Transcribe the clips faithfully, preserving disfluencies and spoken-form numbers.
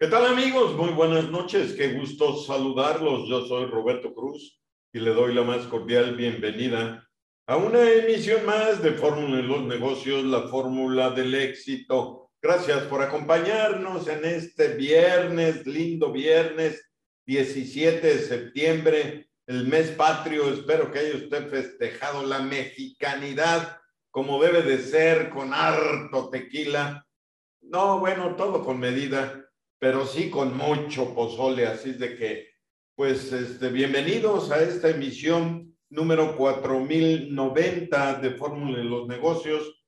¿Qué tal, amigos? Muy buenas noches, qué gusto saludarlos. Yo soy Roberto Cruz y le doy la más cordial bienvenida a una emisión más de Fórmula en los Negocios, la fórmula del éxito. Gracias por acompañarnos en este viernes, lindo viernes, diecisiete de septiembre, el mes patrio. Espero que haya usted festejado la mexicanidad como debe de ser, con harto tequila. No, bueno, todo con medida, pero sí con mucho pozole, así es de que, pues, este, bienvenidos a esta emisión número cuatro mil noventa de Fórmula en los Negocios.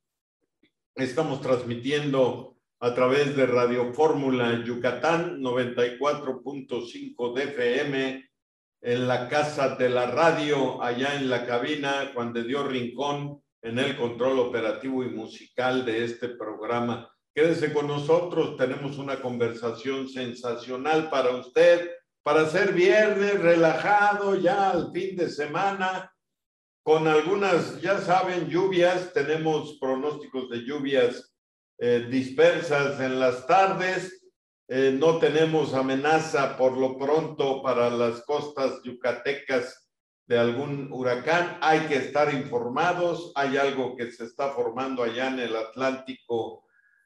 Estamos transmitiendo a través de Radio Fórmula Yucatán, noventa y cuatro punto cinco de F M, en la casa de la radio, allá en la cabina, Juan de Dios Rincón, en el control operativo y musical de este programa. Quédese con nosotros, tenemos una conversación sensacional para usted, para ser viernes relajado ya al fin de semana, con algunas, ya saben, lluvias. Tenemos pronósticos de lluvias eh, dispersas en las tardes. Eh, no tenemos amenaza por lo pronto para las costas yucatecas de algún huracán. Hay que estar informados. Hay algo que se está formando allá en el Atlántico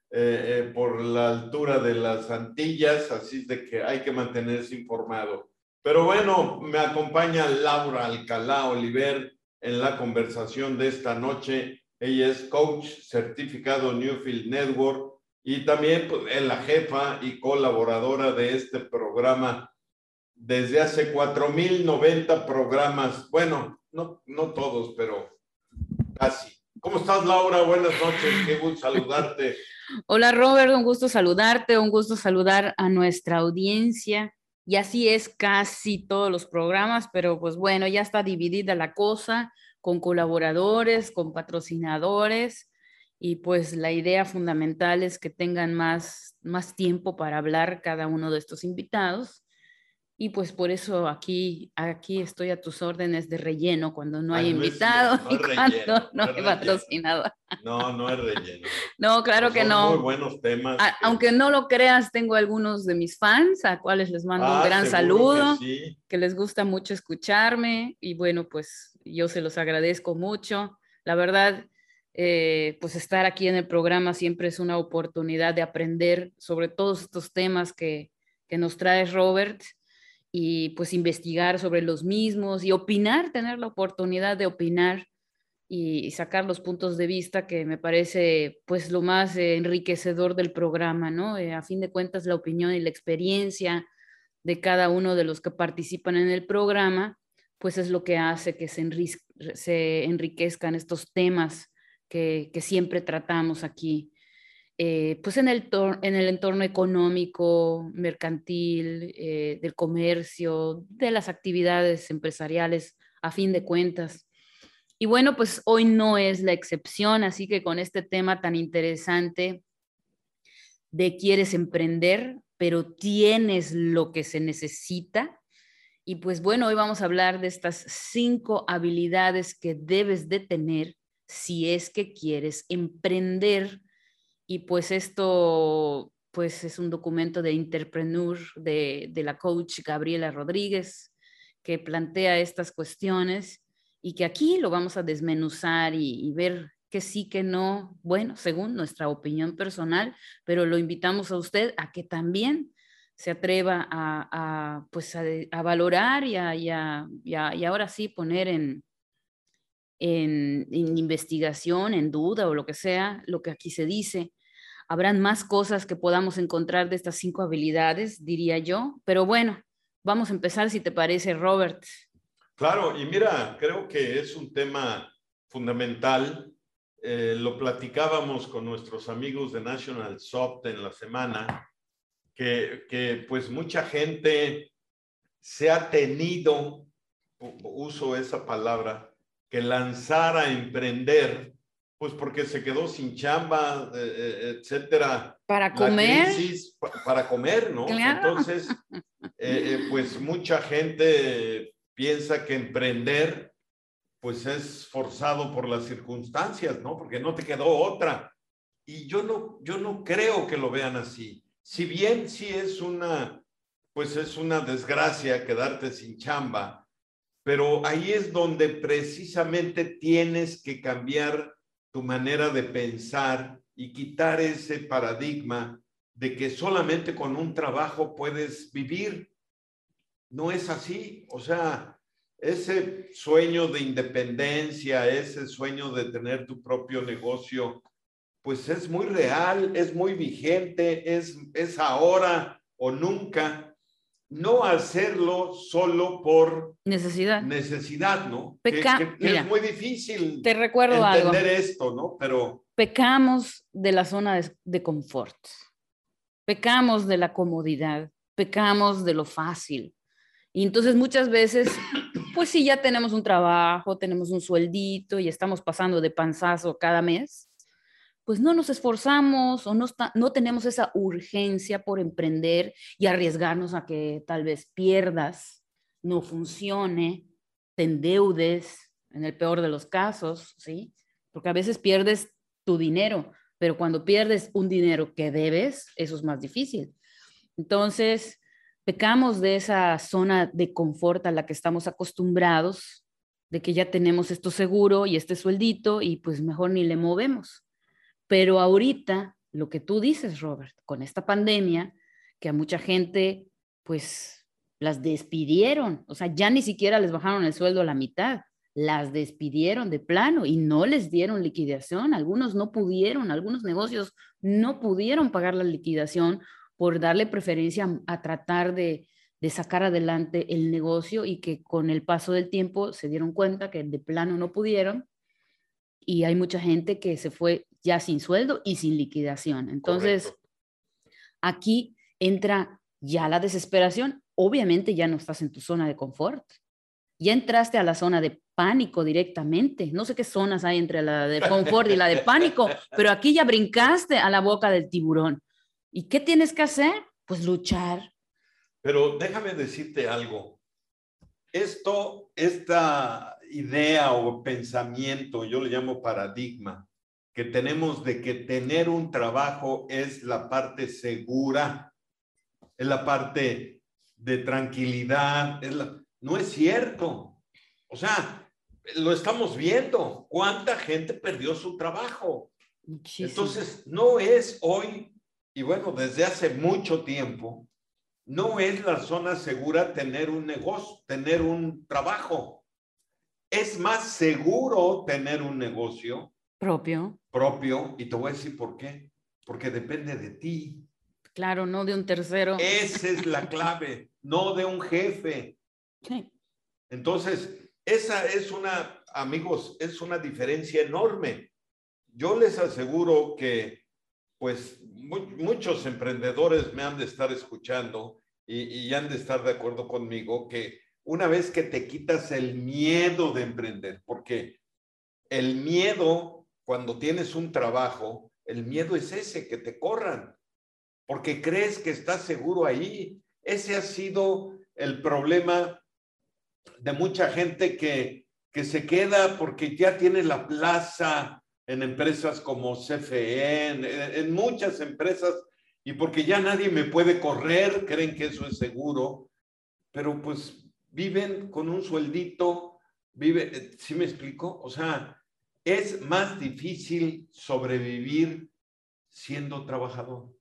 eh, eh, por la altura de las Antillas, así es de que hay que mantenerse informado. Pero bueno, me acompaña Laura Alcalá Oliver en la conversación de esta noche. Ella es coach certificado Newfield Network y también pues, es la jefa y colaboradora de este programa desde hace cuatro mil noventa programas. Bueno, no, no todos, pero casi. ¿Cómo estás, Laura? Buenas noches, qué gusto saludarte. Hola, Robert, un gusto saludarte, un gusto saludar a nuestra audiencia. Y así es casi todos los programas, pero pues bueno, ya está dividida la cosa con colaboradores, con patrocinadores, y pues la idea fundamental es que tengan más, más tiempo para hablar cada uno de estos invitados. Y pues por eso aquí, aquí estoy a tus órdenes de relleno cuando no hay Ay, no es invitado cierto, no y es relleno, cuando no no es hay relleno. patrocinador. No, no es relleno. No, claro No, que son muy no. buenos temas. A, Que... aunque no lo creas, tengo algunos de mis fans a cuales les mando un Ah, gran seguro que saludo, sí. que les gusta mucho escucharme y bueno, pues yo se los agradezco mucho. La verdad, eh, pues estar aquí en el programa siempre es una oportunidad de aprender sobre todos estos temas que, que nos trae Robert, y pues investigar sobre los mismos y opinar, tener la oportunidad de opinar y sacar los puntos de vista, que me parece pues lo más eh, enriquecedor del programa, ¿no? Eh, a fin de cuentas, la opinión y la experiencia de cada uno de los que participan en el programa, pues es lo que hace que se, enri se enriquezcan estos temas que, que siempre tratamos aquí. Eh, pues en el, en el entorno económico, mercantil, eh, del comercio, de las actividades empresariales, a fin de cuentas. Y bueno, pues hoy no es la excepción, así que con este tema tan interesante de quieres emprender, pero tienes lo que se necesita. Y pues bueno, hoy vamos a hablar de estas cinco habilidades que debes de tener si es que quieres emprender. Y pues esto pues es un documento de Interpreneur de, de la coach Gabriela Rodríguez, que plantea estas cuestiones y que aquí lo vamos a desmenuzar y, y ver que sí, que no, bueno, según nuestra opinión personal, pero lo invitamos a usted a que también se atreva a, a pues a, a valorar y, a, y, a, y, a, y ahora sí poner en, en, en investigación, en duda o lo que sea, lo que aquí se dice. Habrán más cosas que podamos encontrar de estas cinco habilidades, diría yo, pero bueno, vamos a empezar si te parece, Robert. Claro, y mira, creo que es un tema fundamental. Eh, lo platicábamos con nuestros amigos de National Soft en la semana, que, que pues mucha gente se ha tenido, uso esa palabra, que lanzar a emprender, pues porque se quedó sin chamba, eh, etcétera. Para La comer, crisis para comer, ¿no? claro. Entonces, eh, eh, pues mucha gente piensa que emprender, pues es forzado por las circunstancias, ¿no? Porque no te quedó otra. Y yo no, yo no creo que lo vean así. si bien sí es una, pues es una desgracia quedarte sin chamba, pero ahí es donde precisamente tienes que cambiar tu manera de pensar y quitar ese paradigma de que solamente con un trabajo puedes vivir. No es así. O sea, ese sueño de independencia, ese sueño de tener tu propio negocio, pues es muy real, es muy vigente, es, es ahora o nunca. No hacerlo solo por Necesidad. necesidad, ¿no? Que, Peca que, que Mira, es muy difícil te recuerdo entender algo. esto, ¿no? Pero Pecamos de la zona de, de confort. Pecamos de la comodidad. Pecamos de lo fácil. Y entonces muchas veces, pues si ya tenemos un trabajo, tenemos un sueldito y estamos pasando de panzazo cada mes, pues no nos esforzamos o no, está, no tenemos esa urgencia por emprender y arriesgarnos a que tal vez pierdas, no funcione, te endeudes, en el peor de los casos, ¿sí? Porque a veces pierdes tu dinero, pero cuando pierdes un dinero que debes, eso es más difícil. Entonces, pecamos de esa zona de confort a la que estamos acostumbrados, de que ya tenemos esto seguro y este sueldito y pues mejor ni le movemos. Pero ahorita, lo que tú dices, Robert, con esta pandemia, que a mucha gente, pues, las despidieron, o sea, ya ni siquiera les bajaron el sueldo a la mitad, las despidieron de plano y no les dieron liquidación. Algunos no pudieron, algunos negocios no pudieron pagar la liquidación por darle preferencia a, a tratar de, de sacar adelante el negocio y que con el paso del tiempo se dieron cuenta que de plano no pudieron y hay mucha gente que se fue ya sin sueldo y sin liquidación. Entonces, correcto, aquí entra ya la desesperación. Obviamente ya no estás en tu zona de confort. Ya entraste a la zona de pánico directamente. No sé qué zonas hay entre la de confort y la de pánico, pero aquí ya brincaste a la boca del tiburón. ¿Y qué tienes que hacer? Pues luchar. Pero déjame decirte algo. Esto, esta idea o pensamiento, yo le llamo paradigma, que tenemos de que tener un trabajo es la parte segura, es la parte de tranquilidad, es la... no es cierto. O sea, lo estamos viendo. ¿Cuánta gente perdió su trabajo? Muchísimo. Entonces, no es hoy, y bueno, desde hace mucho tiempo, no es la zona segura tener un negocio, tener un trabajo. Es más seguro tener un negocio propio. Propio, y te voy a decir por qué. Porque depende de ti. Claro, no de un tercero. Esa es la clave, no de un jefe. Sí. Entonces, esa es una, amigos, es una diferencia enorme. Yo les aseguro que, pues, mu muchos emprendedores me han de estar escuchando y, y han de estar de acuerdo conmigo que una vez que te quitas el miedo de emprender, porque el miedo, cuando tienes un trabajo, el miedo es ese, que te corran, porque crees que estás seguro ahí. Ese ha sido el problema de mucha gente que, que se queda porque ya tiene la plaza en empresas como C F E, en, en muchas empresas, y porque ya nadie me puede correr, creen que eso es seguro, pero pues viven con un sueldito, vive, ¿sí me explico? O sea, es más difícil sobrevivir siendo trabajador.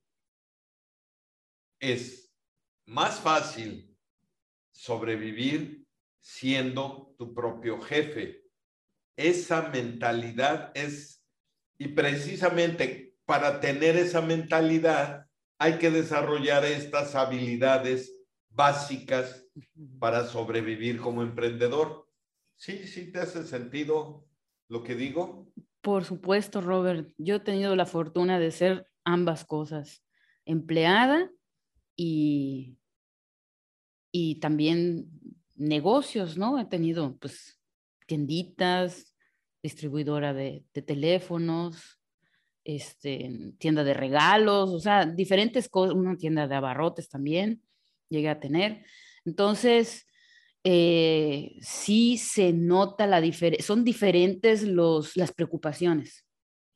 Es más fácil sobrevivir siendo tu propio jefe. Esa mentalidad es, y precisamente para tener esa mentalidad hay que desarrollar estas habilidades básicas para sobrevivir como emprendedor. ¿Sí, sí te hace sentido lo que digo? Por supuesto, Robert. Yo he tenido la fortuna de ser ambas cosas, empleada y, y también negocios, ¿no? He tenido, pues, tienditas, distribuidora de, de teléfonos, este, tienda de regalos, o sea, diferentes cosas, una tienda de abarrotes también llegué a tener. Entonces, eh, sí se nota la diferencia, son diferentes los, las preocupaciones.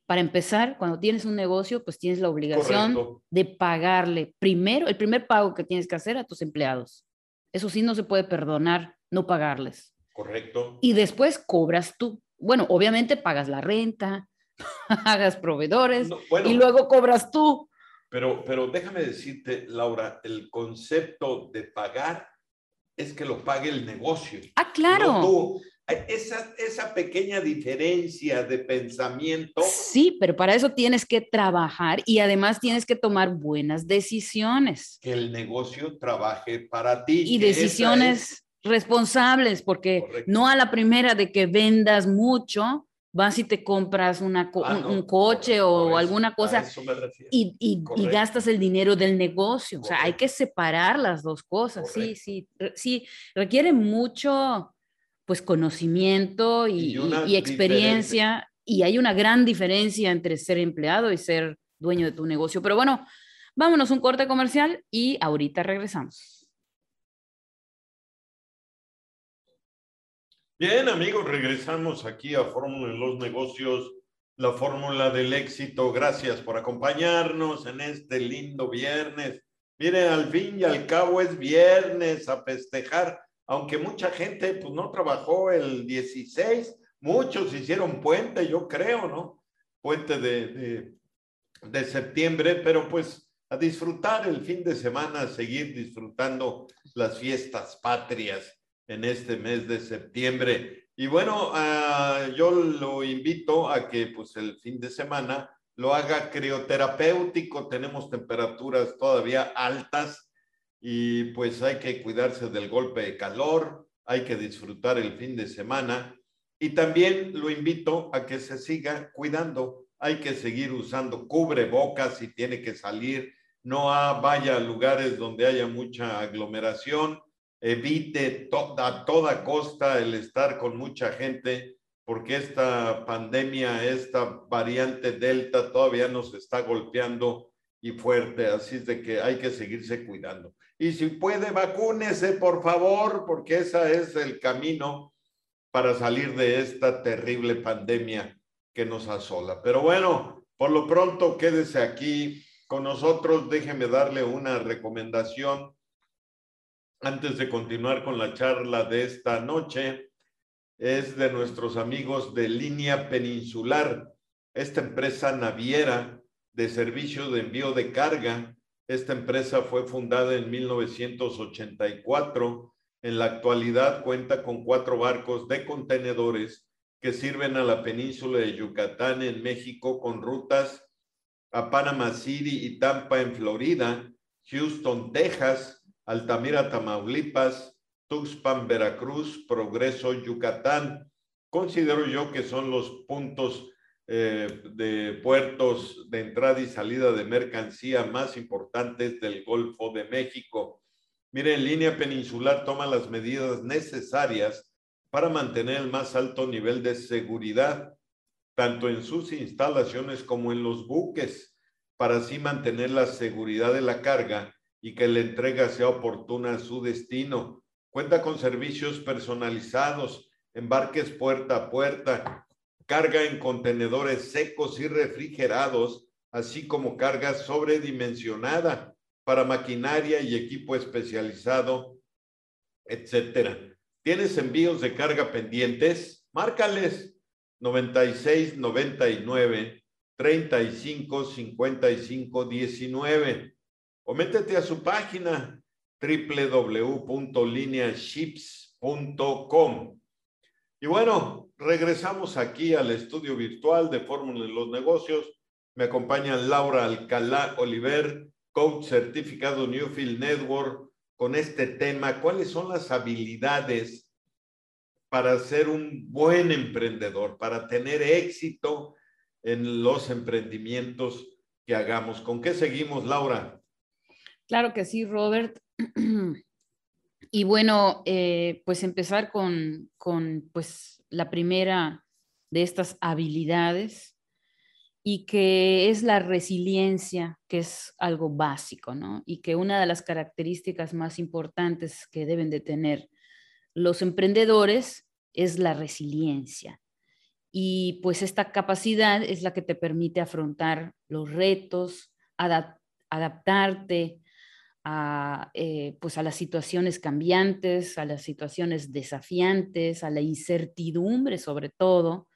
para empezar, cuando tienes un negocio, pues tienes la obligación Correcto. de pagarle primero, el primer pago que tienes que hacer a tus empleados. Eso sí no se puede perdonar, no pagarles. Correcto. Y después cobras tú. Bueno, obviamente pagas la renta, hagas proveedores No, bueno, y luego cobras tú. Pero, pero déjame decirte, Laura, el concepto de pagar es que lo pague el negocio. Ah, claro. No tú. Esa, esa pequeña diferencia de pensamiento. Sí, pero para eso tienes que trabajar y además tienes que tomar buenas decisiones. Que el negocio trabaje para ti. Y decisiones es... responsables, porque correcto. No a la primera de que vendas mucho, vas y te compras una, ah, un, no, un coche por, o por alguna eso, cosa y, y, y gastas el dinero del negocio. Correcto. O sea, hay que separar las dos cosas. Correcto. Sí, sí, sí, requiere mucho pues conocimiento y, y, y experiencia diferente. Y hay una gran diferencia entre ser empleado y ser dueño de tu negocio. Pero bueno, vámonos a un corte comercial y ahorita regresamos. Bien, amigos, regresamos aquí a Fórmula en los Negocios, la fórmula del éxito. Gracias por acompañarnos en este lindo viernes. Mire, al fin y al cabo es viernes, a festejar, aunque mucha gente pues no trabajó el dieciséis, muchos hicieron puente, yo creo, ¿no? Puente de, de, de septiembre, pero pues a disfrutar el fin de semana, seguir disfrutando las fiestas patrias en este mes de septiembre. Y bueno, uh, yo lo invito a que pues el fin de semana lo haga crioterapéutico. Tenemos temperaturas todavía altas y pues hay que cuidarse del golpe de calor, hay que disfrutar el fin de semana y también lo invito a que se siga cuidando. Hay que seguir usando cubrebocas si tiene que salir, no vaya a lugares donde haya mucha aglomeración. Evite to a toda costa el estar con mucha gente, porque esta pandemia, esta variante Delta todavía nos está golpeando y fuerte, así es de que hay que seguirse cuidando. Y si puede, vacúnese, por favor, porque ese es el camino para salir de esta terrible pandemia que nos asola. Pero bueno, por lo pronto quédese aquí con nosotros. Déjeme darle una recomendación antes de continuar con la charla de esta noche. Es de nuestros amigos de Línea Peninsular, esta empresa naviera de servicio de envío de carga. Esta empresa fue fundada en mil novecientos ochenta y cuatro. En la actualidad cuenta con cuatro barcos de contenedores que sirven a la península de Yucatán en México, con rutas a Panama City y Tampa en Florida, Houston, Texas, Altamira, Tamaulipas, Tuxpan, Veracruz, Progreso, Yucatán. Considero yo que son los puntos eh, de puertos de entrada y salida de mercancía más importantes del Golfo de México. Miren, Línea Peninsular toma las medidas necesarias para mantener el más alto nivel de seguridad, tanto en sus instalaciones como en los buques, para así mantener la seguridad de la carga y que la entrega sea oportuna a su destino. Cuenta con servicios personalizados, embarques puerta a puerta, carga en contenedores secos y refrigerados, así como carga sobredimensionada para maquinaria y equipo especializado, etcétera. ¿Tienes envíos de carga pendientes? Márcales noventa y seis, noventa y nueve, treinta y cinco, cincuenta y cinco, diecinueve. O métete a su página doble u doble u doble u punto linea ships punto com. Y bueno, regresamos aquí al estudio virtual de Fórmula en los Negocios. Me acompaña Laura Alcalá Oliver, coach certificado Newfield Network, con este tema: ¿cuáles son las habilidades para ser un buen emprendedor, para tener éxito en los emprendimientos que hagamos? ¿Con qué seguimos, Laura? Claro que sí, Robert. Y bueno, eh, pues empezar con, con pues, la primera de estas habilidades, y que es la resiliencia, que es algo básico, ¿no? Y que una de las características más importantes que deben de tener los emprendedores es la resiliencia. Y pues esta capacidad es la que te permite afrontar los retos, adap adaptarte a, eh, pues a las situaciones cambiantes, a las situaciones desafiantes, a la incertidumbre sobre todo,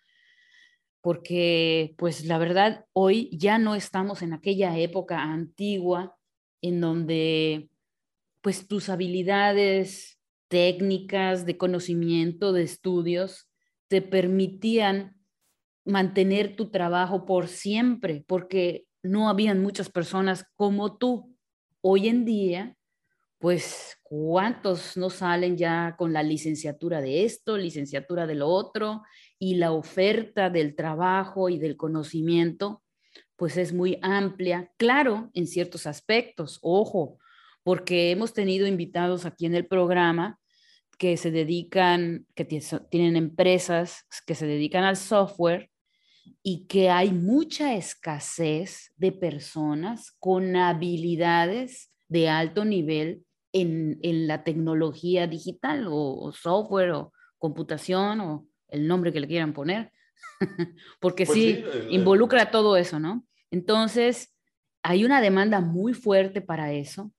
porque pues la verdad hoy ya no estamos en aquella época antigua en donde pues tus habilidades técnicas, de conocimiento, de estudios, te permitían mantener tu trabajo por siempre, porque no habían muchas personas como tú. Hoy en día, pues, ¿cuántos no salen ya con la licenciatura de esto, licenciatura de lo otro? Y la oferta del trabajo y del conocimiento, pues es muy amplia, claro, en ciertos aspectos, ojo, porque hemos tenido invitados aquí en el programa que se dedican, que tienen empresas que se dedican al software y que hay mucha escasez de personas con habilidades de alto nivel en, en la tecnología digital o, o software o computación o el nombre que le quieran poner, porque Pues sí, sí, el, el, involucra todo eso, ¿no? Entonces, hay una demanda muy fuerte para eso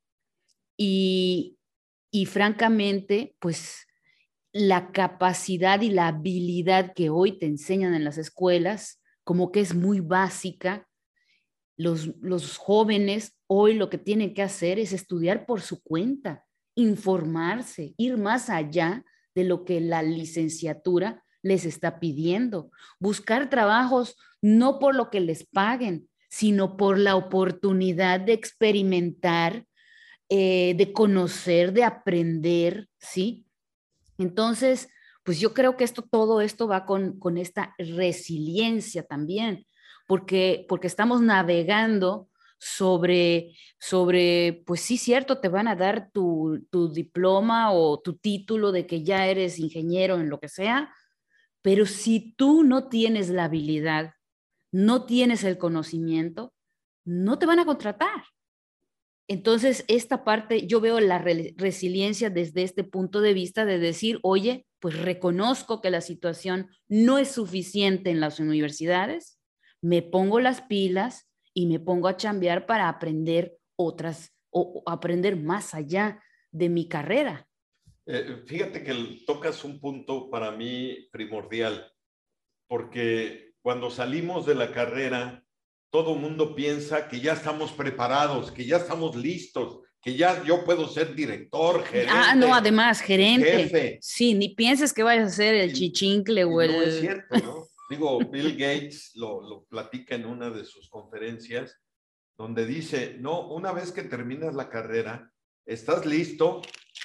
y, y francamente, pues la capacidad y la habilidad que hoy te enseñan en las escuelas, como que es muy básica. Los, los jóvenes hoy lo que tienen que hacer es estudiar por su cuenta, informarse, ir más allá de lo que la licenciatura les está pidiendo, buscar trabajos no por lo que les paguen, sino por la oportunidad de experimentar, eh, de conocer, de aprender, ¿sí? Entonces, pues yo creo que esto, todo esto va con, con esta resiliencia también, porque, porque estamos navegando sobre, sobre, pues sí, cierto, te van a dar tu, tu diploma o tu título de que ya eres ingeniero en lo que sea, pero si tú no tienes la habilidad, no tienes el conocimiento, no te van a contratar. Entonces, esta parte, yo veo la re resiliencia desde este punto de vista de decir, oye, pues reconozco que la situación no es suficiente en las universidades, me pongo las pilas y me pongo a chambear para aprender otras o, o aprender más allá de mi carrera. eh, fíjate que tocas un punto para mí primordial, porque cuando salimos de la carrera, todo el mundo piensa que ya estamos preparados, que ya estamos listos, que ya yo puedo ser director, Ah, no, gerente, además, gerente. jefe. Sí, ni pienses que vayas a ser el Y, chichincle y o no es el... cierto, ¿no? Digo, Bill Gates lo, lo platica en una de sus conferencias, donde dice, no, una vez que terminas la carrera, estás listo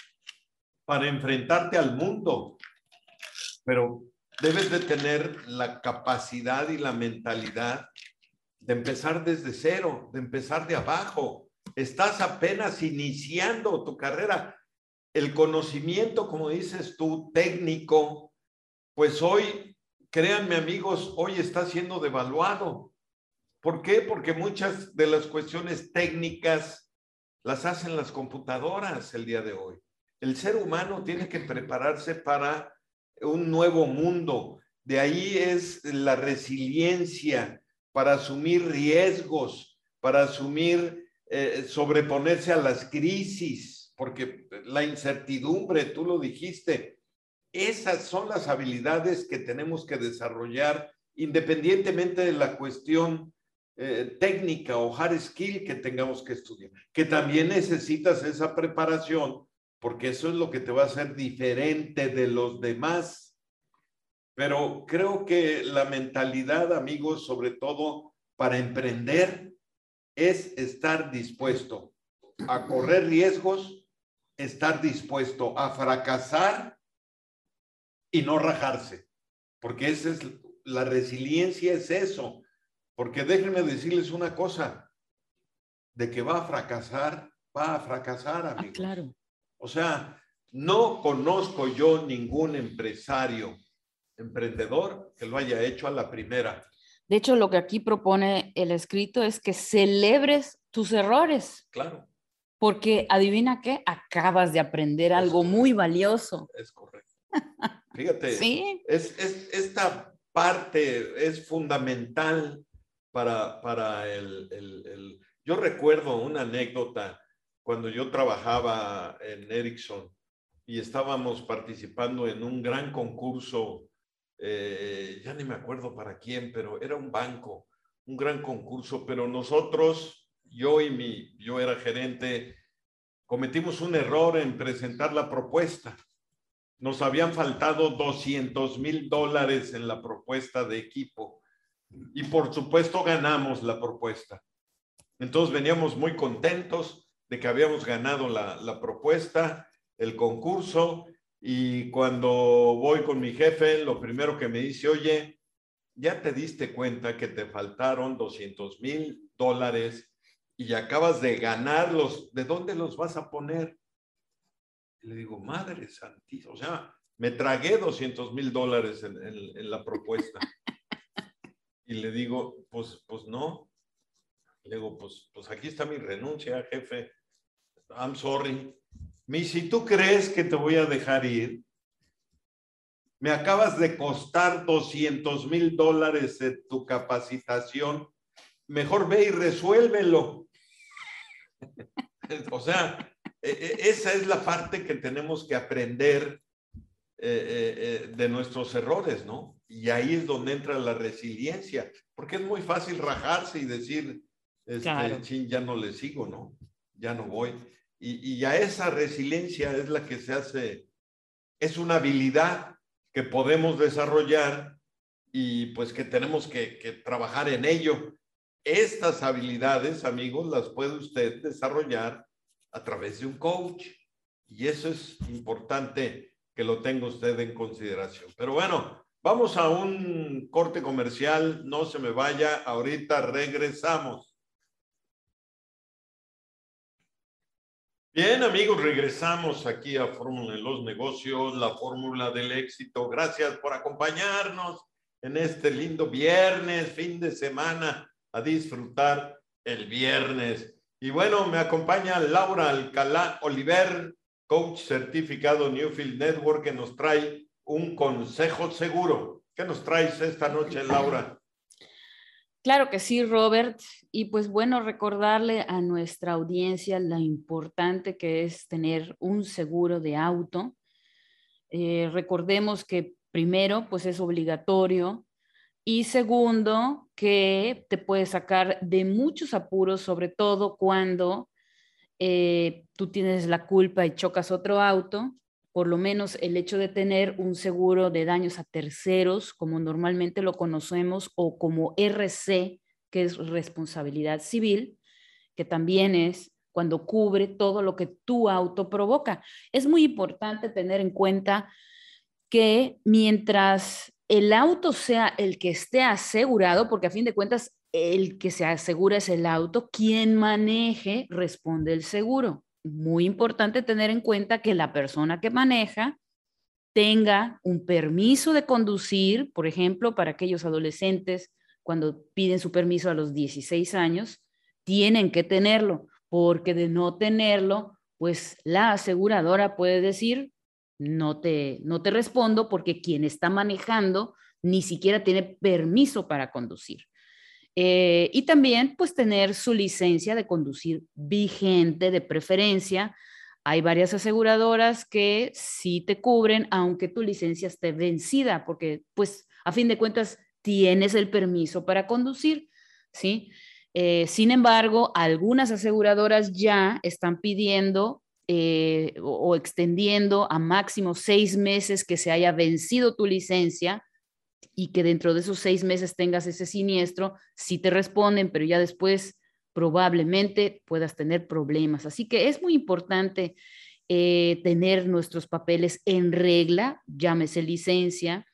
para enfrentarte al mundo, pero debes de tener la capacidad y la mentalidad de empezar desde cero, de empezar de abajo. Estás apenas iniciando tu carrera. El conocimiento, como dices tú, técnico, pues hoy, créanme amigos, hoy está siendo devaluado. ¿Por qué? Porque muchas de las cuestiones técnicas las hacen las computadoras el día de hoy. El ser humano tiene que prepararse para un nuevo mundo. De ahí es la resiliencia para asumir riesgos, para asumir, eh, sobreponerse a las crisis, porque la incertidumbre, tú lo dijiste, esas son las habilidades que tenemos que desarrollar independientemente de la cuestión eh, técnica o hard skill que tengamos que estudiar, que también necesitas esa preparación porque eso es lo que te va a hacer diferente de los demás. Pero creo que la mentalidad, amigos, sobre todo para emprender, es estar dispuesto a correr riesgos, estar dispuesto a fracasar y no rajarse, porque esa es la resiliencia, es eso. Porque déjenme decirles una cosa, de que va a fracasar, va a fracasar, amigos. Ah, claro. O sea, no conozco yo ningún empresario, emprendedor que lo haya hecho a la primera. De hecho, lo que aquí propone el escrito es que celebres tus errores. Claro. Porque adivina qué, acabas de aprender Es algo correcto. muy valioso. Es correcto. Fíjate, Sí. es, es esta parte, es fundamental para, para el, el, el... Yo recuerdo una anécdota cuando yo trabajaba en Ericsson y estábamos participando en un gran concurso, eh, ya ni me acuerdo para quién, pero era un banco, un gran concurso, pero nosotros, yo y mi, yo era gerente, cometimos un error en presentar la propuesta. Nos habían faltado doscientos mil dólares en la propuesta de equipo y por supuesto ganamos la propuesta. Entonces veníamos muy contentos de que habíamos ganado la, la propuesta, el concurso, y cuando voy con mi jefe, lo primero que me dice, oye, ¿ya te diste cuenta que te faltaron doscientos mil dólares y acabas de ganarlos? ¿De dónde los vas a poner? Y le digo, madre santísima, o sea, me tragué doscientos mil dólares en, en, en la propuesta. Y le digo, pues, pues no. Le digo, pues, pues aquí está mi renuncia, jefe. I'm sorry. Me dice, si tú crees que te voy a dejar ir, me acabas de costar doscientos mil dólares en tu capacitación, mejor ve y resuélvelo. O sea, esa es la parte que tenemos que aprender eh, eh, de nuestros errores, ¿no? Y ahí es donde entra la resiliencia, porque es muy fácil rajarse y decir, este, claro, chin, ya no le sigo, ¿no? Ya no voy. Y, y a esa resiliencia es la que se hace, es una habilidad que podemos desarrollar y pues que tenemos que, que trabajar en ello. Estas habilidades, amigos, las puede usted desarrollar a través de un coach. Y eso es importante que lo tenga usted en consideración. Pero bueno, vamos a un corte comercial. No se me vaya, ahorita regresamos. Bien, amigos, regresamos aquí a Fórmula de los Negocios, la fórmula del éxito. Gracias por acompañarnos en este lindo viernes, fin de semana, a disfrutar el viernes. Y bueno, me acompaña Laura Alcalá Oliver, coach certificado Newfield Network, que nos trae un consejo seguro. ¿Qué nos traes esta noche, Laura? Claro que sí, Robert. Y pues bueno, recordarle a nuestra audiencia lo importante que es tener un seguro de auto. Eh, recordemos que primero, pues es obligatorio. Y segundo, que te puede sacar de muchos apuros, sobre todo cuando eh, tú tienes la culpa y chocas otro auto. Por lo menos el hecho de tener un seguro de daños a terceros, como normalmente lo conocemos, o como R C, que es responsabilidad civil, que también es cuando cubre todo lo que tu auto provoca. Es muy importante tener en cuenta que mientras el auto sea el que esté asegurado, porque a fin de cuentas el que se asegura es el auto, quien maneje responde el seguro. Muy importante tener en cuenta que la persona que maneja tenga un permiso de conducir, por ejemplo, para aquellos adolescentes, cuando piden su permiso a los dieciséis años, tienen que tenerlo, porque de no tenerlo, pues la aseguradora puede decir, no te, no te respondo porque quien está manejando ni siquiera tiene permiso para conducir. Eh, y también, pues, tener su licencia de conducir vigente de preferencia. Hay varias aseguradoras que sí te cubren, aunque tu licencia esté vencida, porque, pues, a fin de cuentas, tienes el permiso para conducir, ¿sí? Eh, sin embargo, algunas aseguradoras ya están pidiendo eh, o, o extendiendo a máximo seis meses que se haya vencido tu licencia y que dentro de esos seis meses tengas ese siniestro, sí te responden, pero ya después probablemente puedas tener problemas. Así que es muy importante eh, tener nuestros papeles en regla, llámese licencia,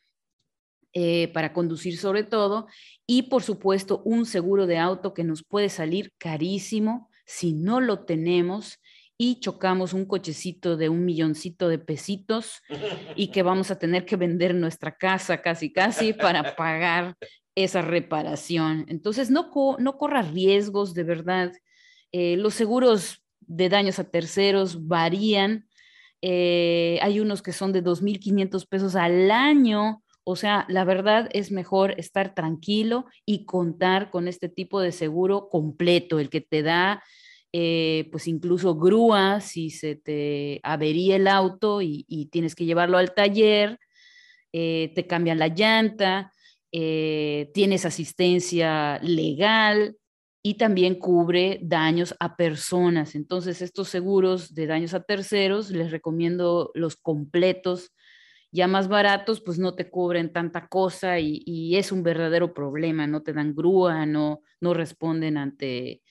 eh, para conducir sobre todo, y por supuesto un seguro de auto que nos puede salir carísimo si no lo tenemos y chocamos un cochecito de un milloncito de pesitos y que vamos a tener que vender nuestra casa casi casi para pagar esa reparación. Entonces no, co no corras riesgos, de verdad. Eh, los seguros de daños a terceros varían. Eh, hay unos que son de dos mil quinientos pesos al año, O sea, la verdad es mejor estar tranquilo y contar con este tipo de seguro completo, el que te da eh, pues incluso grúa si se te avería el auto y, y tienes que llevarlo al taller, eh, te cambian la llanta, eh, tienes asistencia legal y también cubre daños a personas. Entonces, estos seguros de daños a terceros, les recomiendo los completos, ya más baratos, pues no te cubren tanta cosa y, y es un verdadero problema, no te dan grúa, no, no responden ante,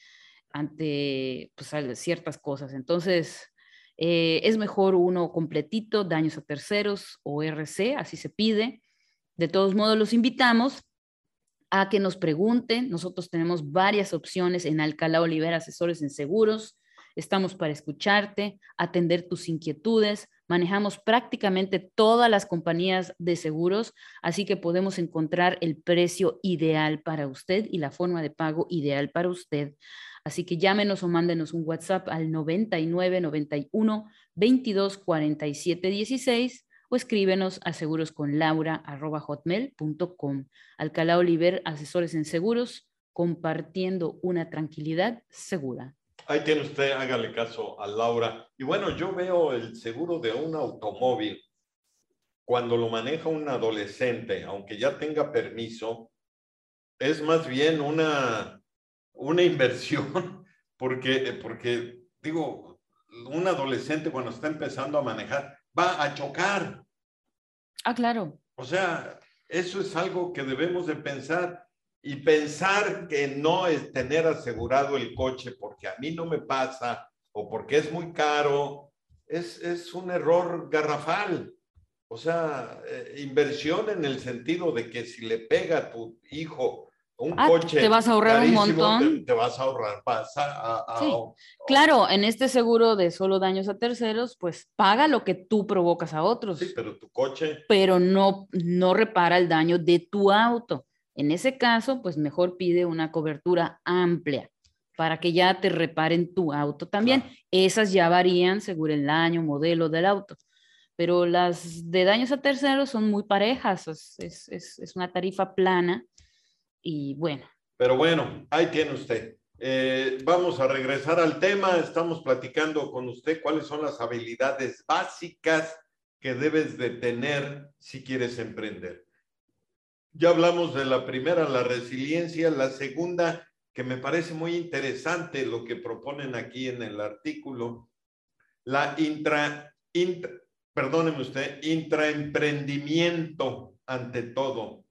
ante pues, ciertas cosas. Entonces, eh, es mejor uno completito, daños a terceros o R C, así se pide. De todos modos, los invitamos a que nos pregunten. Nosotros tenemos varias opciones en Alcalá Olivera, asesores en seguros. Estamos para escucharte, atender tus inquietudes. Manejamos prácticamente todas las compañías de seguros, así que podemos encontrar el precio ideal para usted y la forma de pago ideal para usted. Así que llámenos o mándenos un WhatsApp al noventa y nueve, noventa y uno, veintidós, cuarenta y siete, dieciséis o escríbenos a segurosconlaura arroba hotmail punto com. Alcalá Oliver, asesores en seguros, compartiendo una tranquilidad segura. Ahí tiene usted, hágale caso a Laura. Y bueno, yo veo el seguro de un automóvil cuando lo maneja un adolescente, aunque ya tenga permiso, es más bien una, una inversión, porque, porque, digo, un adolescente cuando está empezando a manejar va a chocar. Ah, claro. O sea, eso es algo que debemos de pensar y pensar que no es tener asegurado el coche porque a mí no me pasa o porque es muy caro, es, es un error garrafal. O sea, eh, inversión en el sentido de que si le pega a tu hijo un Ah, coche te vas a ahorrar un carísimo, te, montón. te vas a ahorrar. Vas a, a, a, Sí, a, claro, en este seguro de solo daños a terceros, pues paga lo que tú provocas a sí, otros, pero tu coche, pero no, no repara el daño de tu auto. En ese caso, pues mejor pide una cobertura amplia para que ya te reparen tu auto también. claro. Esas ya varían según el año, modelo del auto, pero las de daños a terceros son muy parejas, es, es, es, es una tarifa plana y bueno. Pero bueno, ahí tiene usted. Eh, vamos a regresar al tema. Estamos platicando con usted cuáles son las habilidades básicas que debes de tener si quieres emprender. Ya hablamos de la primera, la resiliencia. La segunda, que me parece muy interesante lo que proponen aquí en el artículo, la intra, intra perdóneme usted, intraemprendimiento ante todo.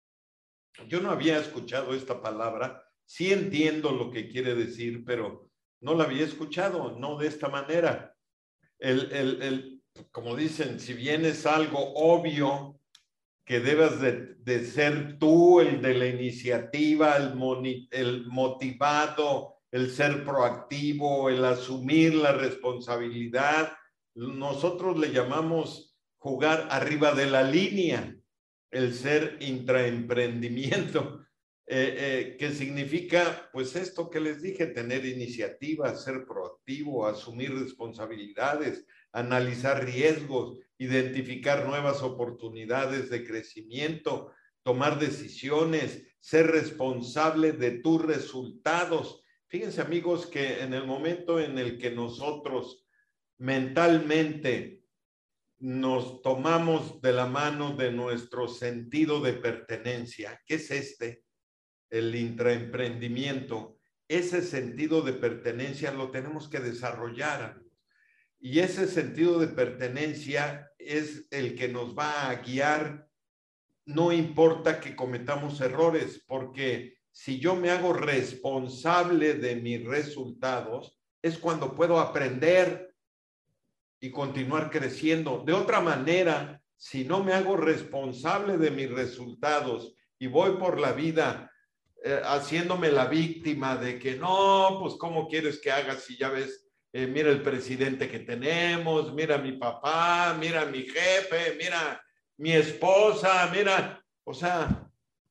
Yo no había escuchado esta palabra, sí entiendo lo que quiere decir, pero no la había escuchado, no de esta manera. El, el, el, como dicen, si bien es algo obvio que debas de, de ser tú el de la iniciativa, el, moni, el motivado, el ser proactivo, el asumir la responsabilidad, nosotros le llamamos jugar arriba de la línea, el ser intraemprendimiento, eh, eh, que significa, pues esto que les dije, tener iniciativa, ser proactivo, asumir responsabilidades, analizar riesgos, identificar nuevas oportunidades de crecimiento, tomar decisiones, ser responsable de tus resultados. Fíjense, amigos, que en el momento en el que nosotros mentalmente nos tomamos de la mano de nuestro sentido de pertenencia, ¿qué es este? El intraemprendimiento. Ese sentido de pertenencia lo tenemos que desarrollar. Y ese sentido de pertenencia es el que nos va a guiar, no importa que cometamos errores, porque si yo me hago responsable de mis resultados, es cuando puedo aprender y continuar creciendo. De otra manera, si no me hago responsable de mis resultados y voy por la vida eh, haciéndome la víctima de que no, pues ¿cómo quieres que haga si ya ves? Eh, mira el presidente que tenemos, mira mi papá, mira mi jefe, mira mi esposa, mira, o sea,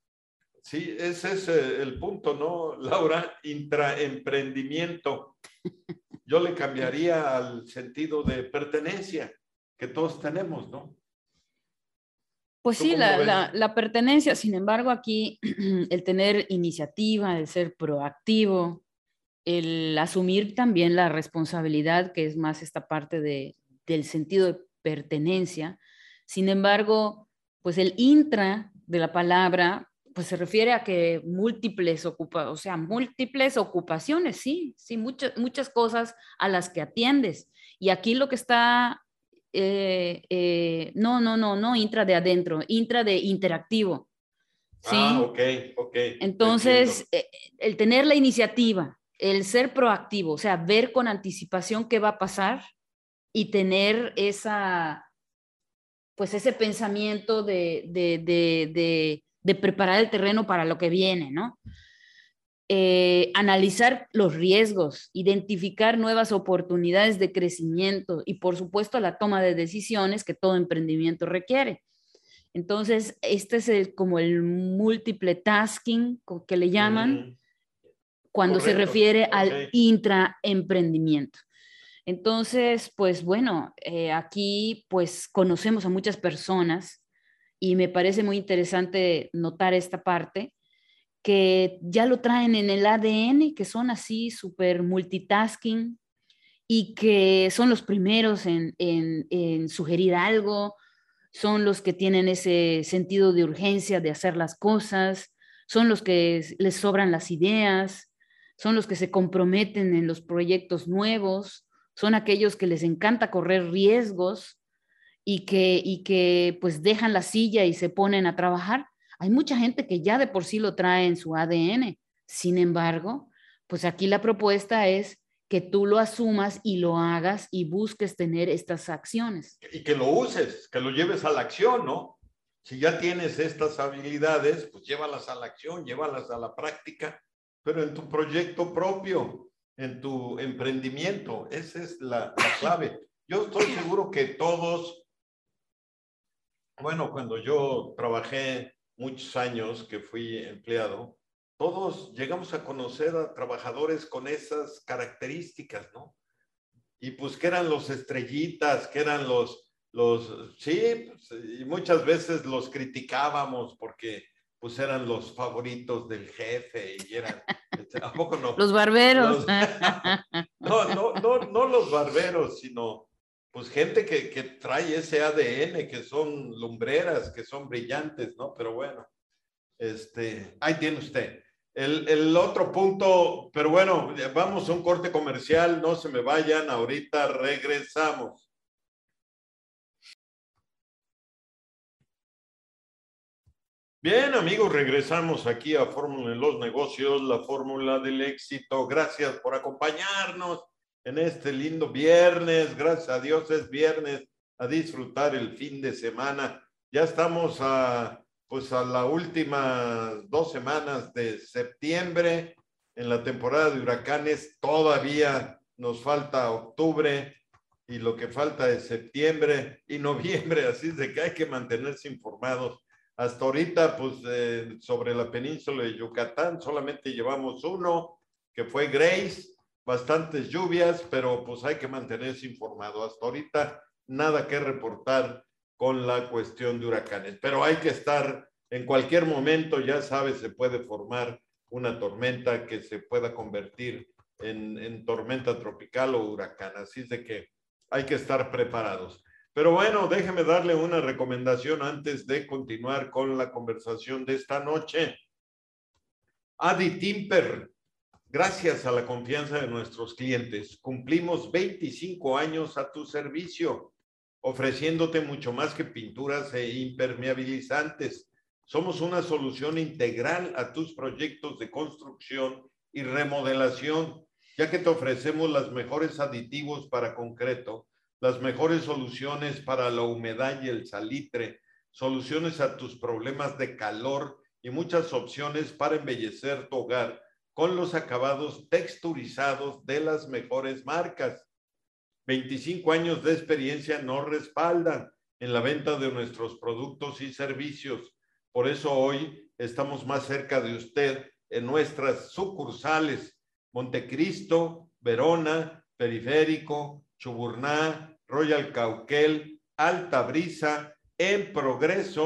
sí, ese es el punto, ¿no, Laura? Intraemprendimiento. Yo le cambiaría al sentido de pertenencia que todos tenemos, ¿no? Pues ¿Tú sí, cómo lo la, ves? la, la pertenencia, sin embargo, aquí el tener iniciativa, el ser proactivo, el asumir también la responsabilidad, que es más esta parte de, del sentido de pertenencia. Sin embargo, pues el intra de la palabra, pues se refiere a que múltiples ocupa, o sea, múltiples ocupaciones, sí, sí, muchas, muchas cosas a las que atiendes. Y aquí lo que está, eh, eh, no, no, no, no intra de adentro, intra de interactivo, Ah, ¿sí? ok, ok, te Entonces, entiendo. eh, el tener la iniciativa, el ser proactivo, o sea, ver con anticipación qué va a pasar y tener esa, pues ese pensamiento de, de, de, de, de preparar el terreno para lo que viene, ¿no? Eh, analizar los riesgos, identificar nuevas oportunidades de crecimiento y, por supuesto, la toma de decisiones que todo emprendimiento requiere. Entonces, este es el, como el múltiple tasking que le llaman, Ujú. cuando se Correcto, refiere ok. al intraemprendimiento. Entonces, pues bueno, eh, aquí pues conocemos a muchas personas y me parece muy interesante notar esta parte, que ya lo traen en el A D N, que son así súper multitasking y que son los primeros en, en, en sugerir algo, son los que tienen ese sentido de urgencia de hacer las cosas, son los que les sobran las ideas, son los que se comprometen en los proyectos nuevos, son aquellos que les encanta correr riesgos y que, y que pues dejan la silla y se ponen a trabajar. Hay mucha gente que ya de por sí lo trae en su A D N. Sin embargo, pues aquí la propuesta es que tú lo asumas y lo hagas y busques tener estas acciones. Y que lo uses, que lo lleves a la acción, ¿no? Si ya tienes estas habilidades, pues llévalas a la acción, llévalas a la práctica, pero en tu proyecto propio, en tu emprendimiento, esa es la, la clave. Yo estoy seguro que todos, bueno, cuando yo trabajé muchos años que fui empleado, todos llegamos a conocer a trabajadores con esas características, ¿no? Y pues que eran los estrellitas, que eran los, los, sí, pues, y muchas veces los criticábamos porque pues eran los favoritos del jefe y eran, ¿a poco no? Los barberos. Los, no, no, no, no los barberos, sino pues gente que, que trae ese A D N, que son lumbreras, que son brillantes, ¿no? Pero bueno, este, ahí tiene usted. El, el otro punto, pero bueno, vamos a un corte comercial, no se me vayan, ahorita regresamos. Bien, amigos, regresamos aquí a Fórmula en los Negocios, la fórmula del éxito. Gracias por acompañarnos en este lindo viernes. Gracias a Dios es viernes, a disfrutar el fin de semana. Ya estamos a, pues a las últimas dos semanas de septiembre en la temporada de huracanes. Todavía nos falta octubre y lo que falta es septiembre y noviembre, así es de que hay que mantenerse informados. Hasta ahorita, pues, eh, sobre la península de Yucatán, solamente llevamos uno, que fue Grace, bastantes lluvias, pero pues hay que mantenerse informado. Hasta ahorita, nada que reportar con la cuestión de huracanes, pero hay que estar en cualquier momento, ya sabes, se puede formar una tormenta que se pueda convertir en, en tormenta tropical o huracán, así es de que hay que estar preparados. Pero bueno, déjeme darle una recomendación antes de continuar con la conversación de esta noche. Adi Timper, gracias a la confianza de nuestros clientes, cumplimos veinticinco años a tu servicio, ofreciéndote mucho más que pinturas e impermeabilizantes. Somos una solución integral a tus proyectos de construcción y remodelación, ya que te ofrecemos los mejores aditivos para concreto, las mejores soluciones para la humedad y el salitre, soluciones a tus problemas de calor y muchas opciones para embellecer tu hogar con los acabados texturizados de las mejores marcas. veinticinco años de experiencia nos respaldan en la venta de nuestros productos y servicios. Por eso hoy estamos más cerca de usted en nuestras sucursales: Montecristo, Verona, Periférico, Chuburná, Royal Cauquel, Alta Brisa, En Progreso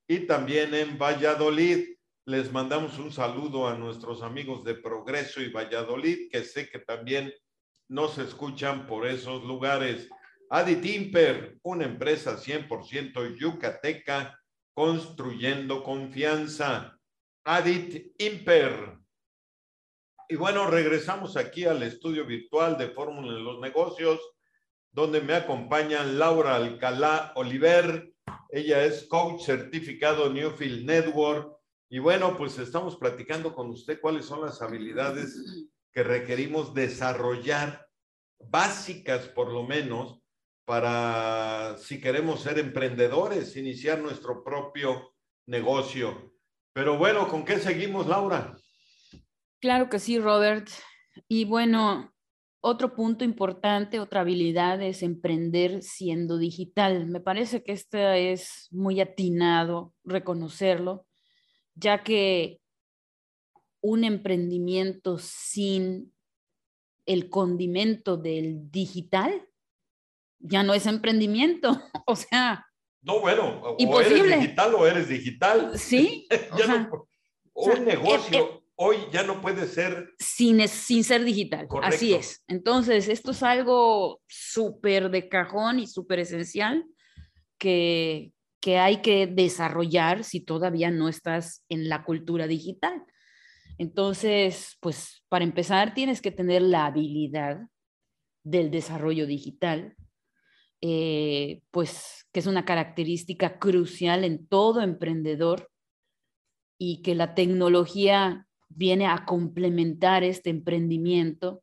y también en Valladolid. Les mandamos un saludo a nuestros amigos de Progreso y Valladolid, que sé que también nos escuchan por esos lugares. Adit Imper, una empresa cien por ciento yucateca, construyendo confianza. Adit Imper. Y bueno, regresamos aquí al estudio virtual de Fórmula en los Negocios, donde me acompaña Laura Alcalá Oliver. Ella es coach certificado Newfield Network. Y bueno, pues estamos platicando con usted cuáles son las habilidades que requerimos desarrollar, básicas por lo menos, para si queremos ser emprendedores, iniciar nuestro propio negocio. Pero bueno, ¿con qué seguimos, Laura? Claro que sí, Robert. Y bueno, otro punto importante, otra habilidad es emprender siendo digital. Me parece que este es muy atinado reconocerlo, ya que un emprendimiento sin el condimento del digital ya no es emprendimiento. O sea, no, bueno, o imposible. eres digital o eres digital. Sí. ya sea, no, un o sea, negocio eh, eh, hoy ya no puede ser sin, sin ser digital. Correcto. Así es. Entonces, esto es algo súper de cajón y súper esencial que, que hay que desarrollar si todavía no estás en la cultura digital. Entonces, pues para empezar tienes que tener la habilidad del desarrollo digital, eh, pues que es una característica crucial en todo emprendedor y que la tecnología viene a complementar este emprendimiento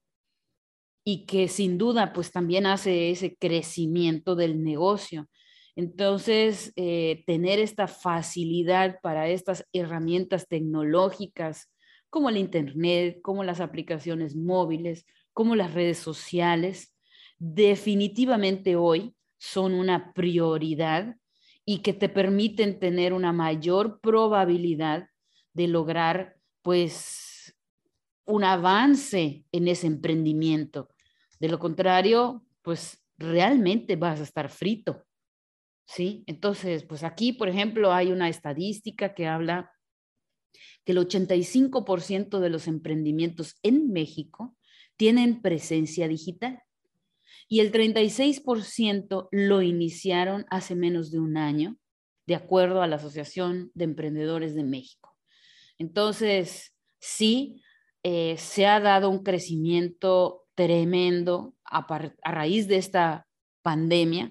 y que sin duda pues también hace ese crecimiento del negocio. Entonces, eh, tener esta facilidad para estas herramientas tecnológicas como el Internet, como las aplicaciones móviles, como las redes sociales, definitivamente hoy son una prioridad y que te permiten tener una mayor probabilidad de lograr pues un avance en ese emprendimiento. De lo contrario, pues realmente vas a estar frito. ¿Sí? Entonces, pues aquí, por ejemplo, hay una estadística que habla que el ochenta y cinco por ciento de los emprendimientos en México tienen presencia digital y el treinta y seis por ciento lo iniciaron hace menos de un año, de acuerdo a la Asociación de Emprendedores de México. Entonces, sí, eh, se ha dado un crecimiento tremendo a, a raíz de esta pandemia,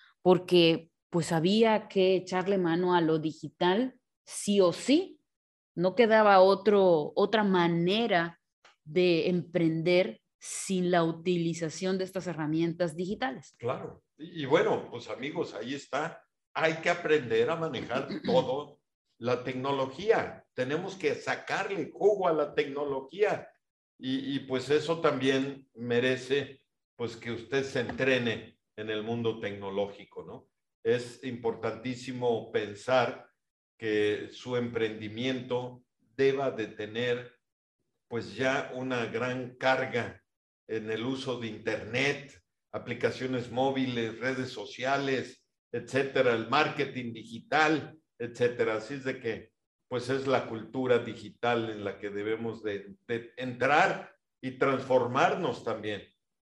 porque pues había que echarle mano a lo digital sí o sí. No quedaba otro, otra manera de emprender sin la utilización de estas herramientas digitales. Claro. Y, y bueno, pues amigos, ahí está. Hay que aprender a manejar todo la tecnología. Tenemos que sacarle jugo a la tecnología. Y, y pues eso también merece pues que usted se entrene en el mundo tecnológico, ¿no? Es importantísimo pensar que su emprendimiento deba de tener pues ya una gran carga en el uso de Internet, aplicaciones móviles, redes sociales, etcétera, el marketing digital, etcétera. Así es de que pues es la cultura digital en la que debemos de, de entrar y transformarnos también.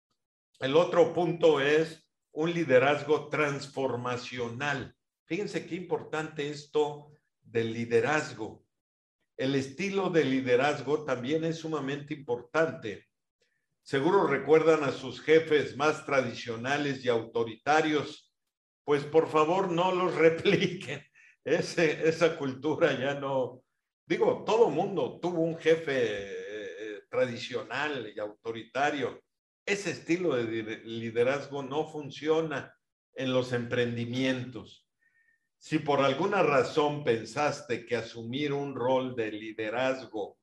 El otro punto es un liderazgo transformacional. Fíjense qué importante esto del liderazgo. El estilo de liderazgo también es sumamente importante. Seguro recuerdan a sus jefes más tradicionales y autoritarios. Pues por favor no los repliquen. Ese, esa cultura ya no... Digo, todo mundo tuvo un jefe eh, tradicional y autoritario. Ese estilo de liderazgo no funciona en los emprendimientos. Si por alguna razón pensaste que asumir un rol de liderazgo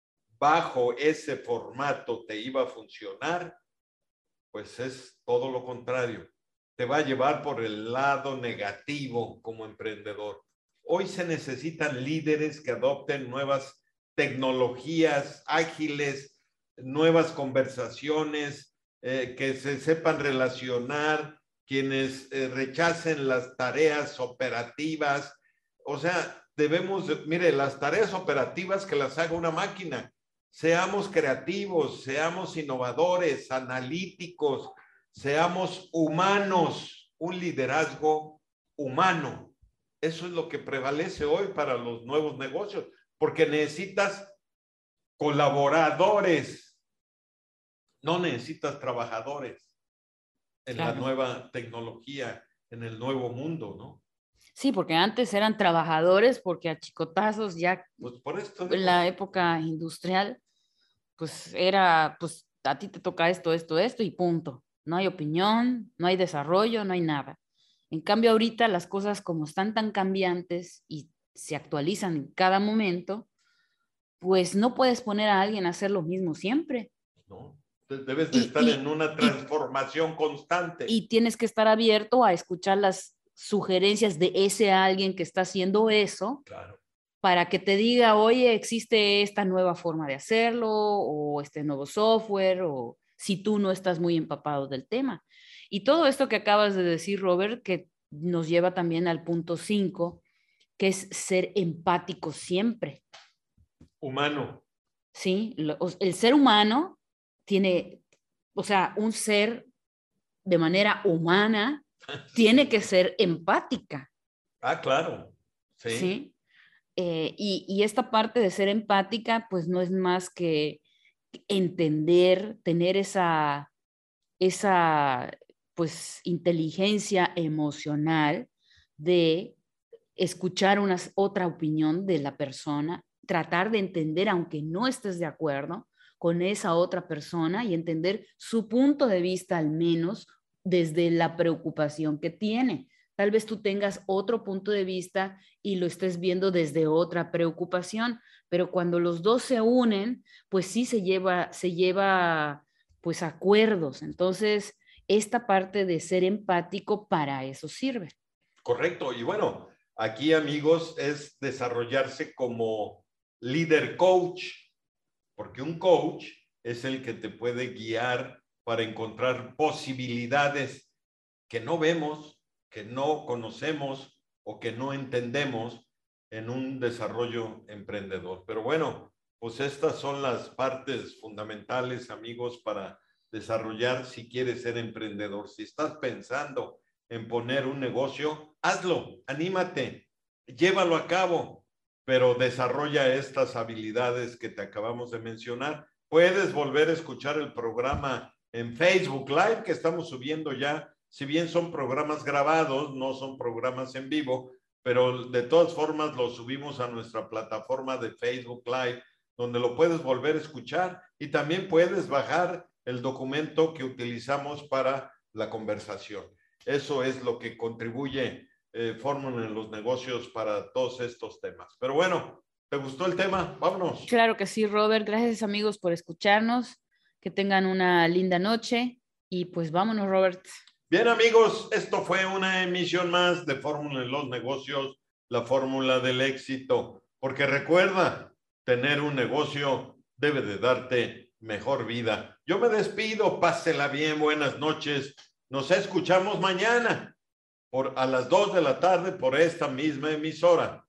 bajo ese formato te iba a funcionar, pues es todo lo contrario. Te va a llevar por el lado negativo como emprendedor. Hoy se necesitan líderes que adopten nuevas tecnologías ágiles, nuevas conversaciones, eh, que se sepan relacionar, quienes eh, rechacen las tareas operativas. o sea, debemos, de, mire, las tareas operativas que las haga una máquina. Seamos creativos, seamos innovadores, analíticos, seamos humanos, un liderazgo humano. Eso es lo que prevalece hoy para los nuevos negocios, porque necesitas colaboradores, no necesitas trabajadores en claro. la nueva tecnología, en el nuevo mundo, ¿no? Sí, porque antes eran trabajadores, porque a chicotazos ya pues por esto en la época industrial, pues era, pues a ti te toca esto, esto, esto y punto. No hay opinión, no hay desarrollo, no hay nada. En cambio, ahorita las cosas como están tan cambiantes y se actualizan en cada momento, pues no puedes poner a alguien a hacer lo mismo siempre. No, debes de y, estar y, en una transformación y, constante. Y tienes que estar abierto a escuchar las sugerencias de ese alguien que está haciendo eso, claro. para que te diga, oye, existe esta nueva forma de hacerlo, o este nuevo software, o si tú no estás muy empapado del tema. Y todo esto que acabas de decir, Robert, que nos lleva también al punto cinco, que es ser empático siempre. Humano. Sí, el ser humano tiene, o sea, un ser de manera humana tiene que ser empática. Ah, claro. Sí. ¿Sí? Eh, y, y esta parte de ser empática, pues no es más que entender, tener esa, esa pues, inteligencia emocional de escuchar una, otra opinión de la persona, tratar de entender, aunque no estés de acuerdo con esa otra persona, y entender su punto de vista al menos desde la preocupación que tiene. Tal vez tú tengas otro punto de vista y lo estés viendo desde otra preocupación, pero cuando los dos se unen, pues sí se lleva, se lleva pues acuerdos. Entonces, esta parte de ser empático para eso sirve. Correcto. Y bueno, aquí, amigos, es desarrollarse como líder coach, porque un coach es el que te puede guiar para encontrar posibilidades que no vemos, que no conocemos o que no entendemos en un desarrollo emprendedor. Pero bueno, pues estas son las partes fundamentales, amigos, para desarrollar si quieres ser emprendedor. Si estás pensando en poner un negocio, hazlo, anímate, llévalo a cabo, pero desarrolla estas habilidades que te acabamos de mencionar. Puedes volver a escuchar el programa en Facebook Live que estamos subiendo ya. Si bien son programas grabados, no son programas en vivo, pero de todas formas los subimos a nuestra plataforma de Facebook Live, donde lo puedes volver a escuchar, y también puedes bajar el documento que utilizamos para la conversación. Eso es lo que contribuye eh, Fórmula en los negocios para todos estos temas. Pero bueno, ¿te gustó el tema? Vámonos. Claro que sí, Robert. Gracias, amigos, por escucharnos. Que tengan una linda noche y pues vámonos, Robert. Bien, amigos, esto fue una emisión más de Fórmula en los negocios, la fórmula del éxito. Porque recuerda, tener un negocio debe de darte mejor vida. Yo me despido, pásela bien, buenas noches. Nos escuchamos mañana por, a las dos de la tarde por esta misma emisora.